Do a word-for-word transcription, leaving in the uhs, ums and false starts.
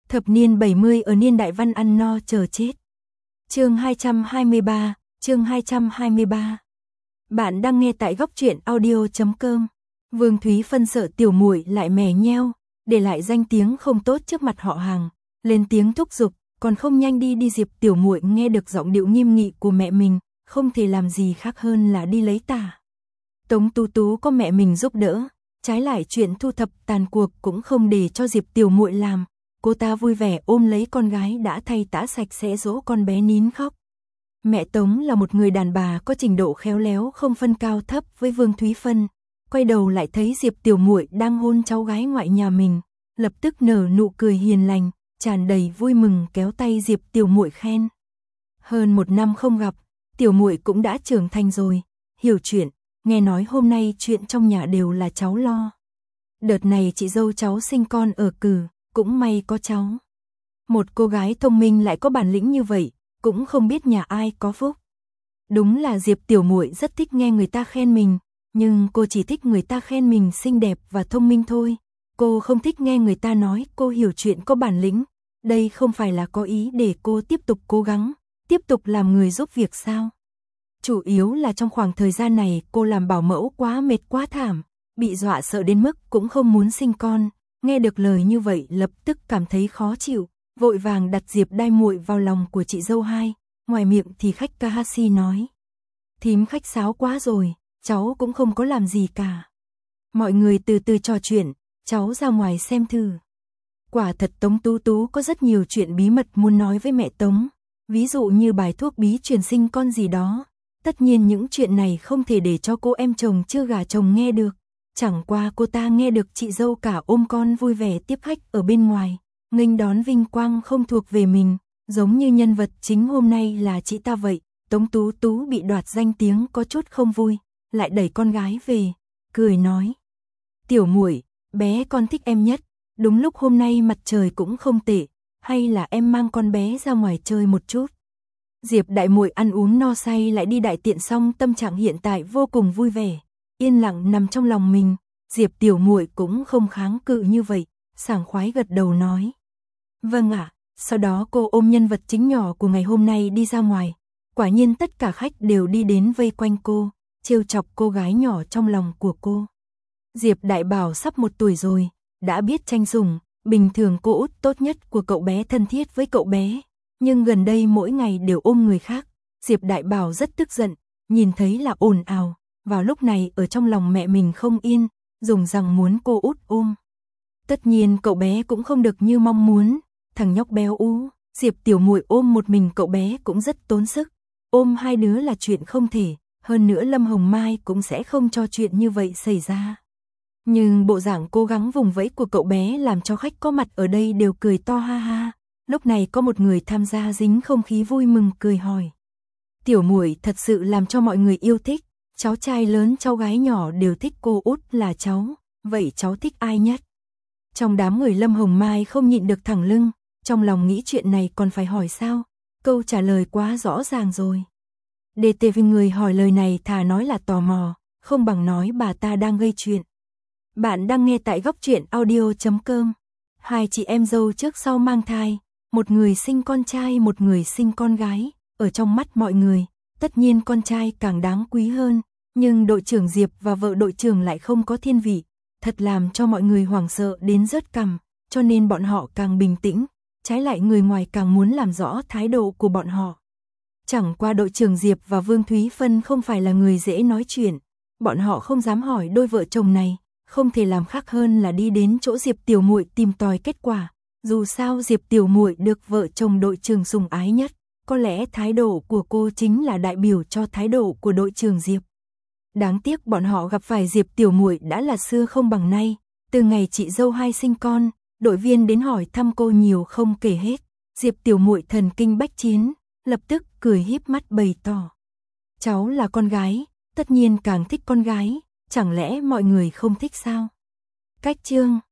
Thập niên bảy mươi ở niên đại văn ăn no chờ chết. Chương hai trăm hai mươi ba, chương hai trăm hai mươi ba. Bạn đang nghe tại góc truyện audio chấm com. Vương Thúy Phân sợ tiểu muội lại mè nheo, để lại danh tiếng không tốt trước mặt họ hàng, lên tiếng thúc giục, còn không nhanh đi đi. Diệp tiểu muội nghe được giọng điệu nghiêm nghị của mẹ mình, không thể làm gì khác hơn là đi lấy tả. Tống Tú Tú có mẹ mình giúp đỡ, trái lại chuyện thu thập tàn cuộc cũng không để cho Diệp tiểu muội làm. Cô ta vui vẻ ôm lấy con gái đã thay tã sạch sẽ dỗ con bé nín khóc. Mẹ Tống là một người đàn bà có trình độ khéo léo không phân cao thấp với Vương Thúy Phân, quay đầu lại thấy Diệp tiểu muội đang hôn cháu gái ngoại nhà mình, lập tức nở nụ cười hiền lành, tràn đầy vui mừng kéo tay Diệp tiểu muội khen. Hơn một năm không gặp, tiểu muội cũng đã trưởng thành rồi, hiểu chuyện, nghe nói hôm nay chuyện trong nhà đều là cháu lo. Đợt này chị dâu cháu sinh con ở cử, cũng may có cháu. Một cô gái thông minh lại có bản lĩnh như vậy, cũng không biết nhà ai có phúc. Đúng là Diệp tiểu muội rất thích nghe người ta khen mình, nhưng cô chỉ thích người ta khen mình xinh đẹp và thông minh thôi. Cô không thích nghe người ta nói cô hiểu chuyện có bản lĩnh. Đây không phải là có ý để cô tiếp tục cố gắng, tiếp tục làm người giúp việc sao? Chủ yếu là trong khoảng thời gian này cô làm bảo mẫu quá mệt quá thảm, bị dọa sợ đến mức cũng không muốn sinh con. Nghe được lời như vậy lập tức cảm thấy khó chịu, vội vàng đặt Diệp Đai muội vào lòng của chị dâu hai, ngoài miệng thì khách ca hát si nói. Thím khách sáo quá rồi, cháu cũng không có làm gì cả. Mọi người từ từ trò chuyện, cháu ra ngoài xem thử. Quả thật Tống Tú Tú có rất nhiều chuyện bí mật muốn nói với mẹ Tống, ví dụ như bài thuốc bí truyền sinh con gì đó. Tất nhiên những chuyện này không thể để cho cô em chồng chưa gả chồng nghe được. Chẳng qua cô ta nghe được chị dâu cả ôm con vui vẻ tiếp khách ở bên ngoài, nghênh đón vinh quang không thuộc về mình, giống như nhân vật chính hôm nay là chị ta vậy. Tống Tú Tú bị đoạt danh tiếng có chút không vui, lại đẩy con gái về, cười nói. Tiểu muội, bé con thích em nhất, đúng lúc hôm nay mặt trời cũng không tệ, hay là em mang con bé ra ngoài chơi một chút. Diệp đại muội ăn uống no say lại đi đại tiện xong tâm trạng hiện tại vô cùng vui vẻ. Yên lặng nằm trong lòng mình, Diệp tiểu muội cũng không kháng cự như vậy, sảng khoái gật đầu nói. Vâng ạ, sau đó cô ôm nhân vật chính nhỏ của ngày hôm nay đi ra ngoài. Quả nhiên tất cả khách đều đi đến vây quanh cô, trêu chọc cô gái nhỏ trong lòng của cô. Diệp đại bảo sắp một tuổi rồi, đã biết tranh sủng, bình thường cô út tốt nhất của cậu bé thân thiết với cậu bé. Nhưng gần đây mỗi ngày đều ôm người khác, Diệp đại bảo rất tức giận, nhìn thấy là ồn ào. Vào lúc này ở trong lòng mẹ mình không yên, dùng rằng muốn cô út ôm. Tất nhiên cậu bé cũng không được như mong muốn, thằng nhóc béo ú, Diệp tiểu muội ôm một mình cậu bé cũng rất tốn sức. Ôm hai đứa là chuyện không thể, hơn nữa Lâm Hồng Mai cũng sẽ không cho chuyện như vậy xảy ra. Nhưng bộ dạng cố gắng vùng vẫy của cậu bé làm cho khách có mặt ở đây đều cười to ha ha. Lúc này có một người tham gia dính không khí vui mừng cười hỏi. Tiểu muội thật sự làm cho mọi người yêu thích. Cháu trai lớn cháu gái nhỏ đều thích cô út là cháu, vậy cháu thích ai nhất? Trong đám người Lâm Hồng Mai không nhịn được thẳng lưng, trong lòng nghĩ chuyện này còn phải hỏi sao? Câu trả lời quá rõ ràng rồi. đê tê vê người hỏi lời này thà nói là tò mò, không bằng nói bà ta đang gây chuyện. Bạn đang nghe tại góc truyện audio chấm com. Hai chị em dâu trước sau mang thai, một người sinh con trai một người sinh con gái, ở trong mắt mọi người, tất nhiên con trai càng đáng quý hơn. Nhưng đội trưởng Diệp và vợ đội trưởng lại không có thiên vị, thật làm cho mọi người hoảng sợ đến rớt cằm, cho nên bọn họ càng bình tĩnh, trái lại người ngoài càng muốn làm rõ thái độ của bọn họ. Chẳng qua đội trưởng Diệp và Vương Thúy Phân không phải là người dễ nói chuyện, bọn họ không dám hỏi đôi vợ chồng này, không thể làm khác hơn là đi đến chỗ Diệp tiểu muội tìm tòi kết quả. Dù sao Diệp tiểu muội được vợ chồng đội trưởng sủng ái nhất, có lẽ thái độ của cô chính là đại biểu cho thái độ của đội trưởng Diệp. Đáng tiếc bọn họ gặp phải Diệp tiểu muội đã là xưa không bằng nay, từ ngày chị dâu hai sinh con, đội viên đến hỏi thăm cô nhiều không kể hết. Diệp tiểu muội thần kinh bách chiến, lập tức cười híp mắt bày tỏ. Cháu là con gái, tất nhiên càng thích con gái, chẳng lẽ mọi người không thích sao? Cách chương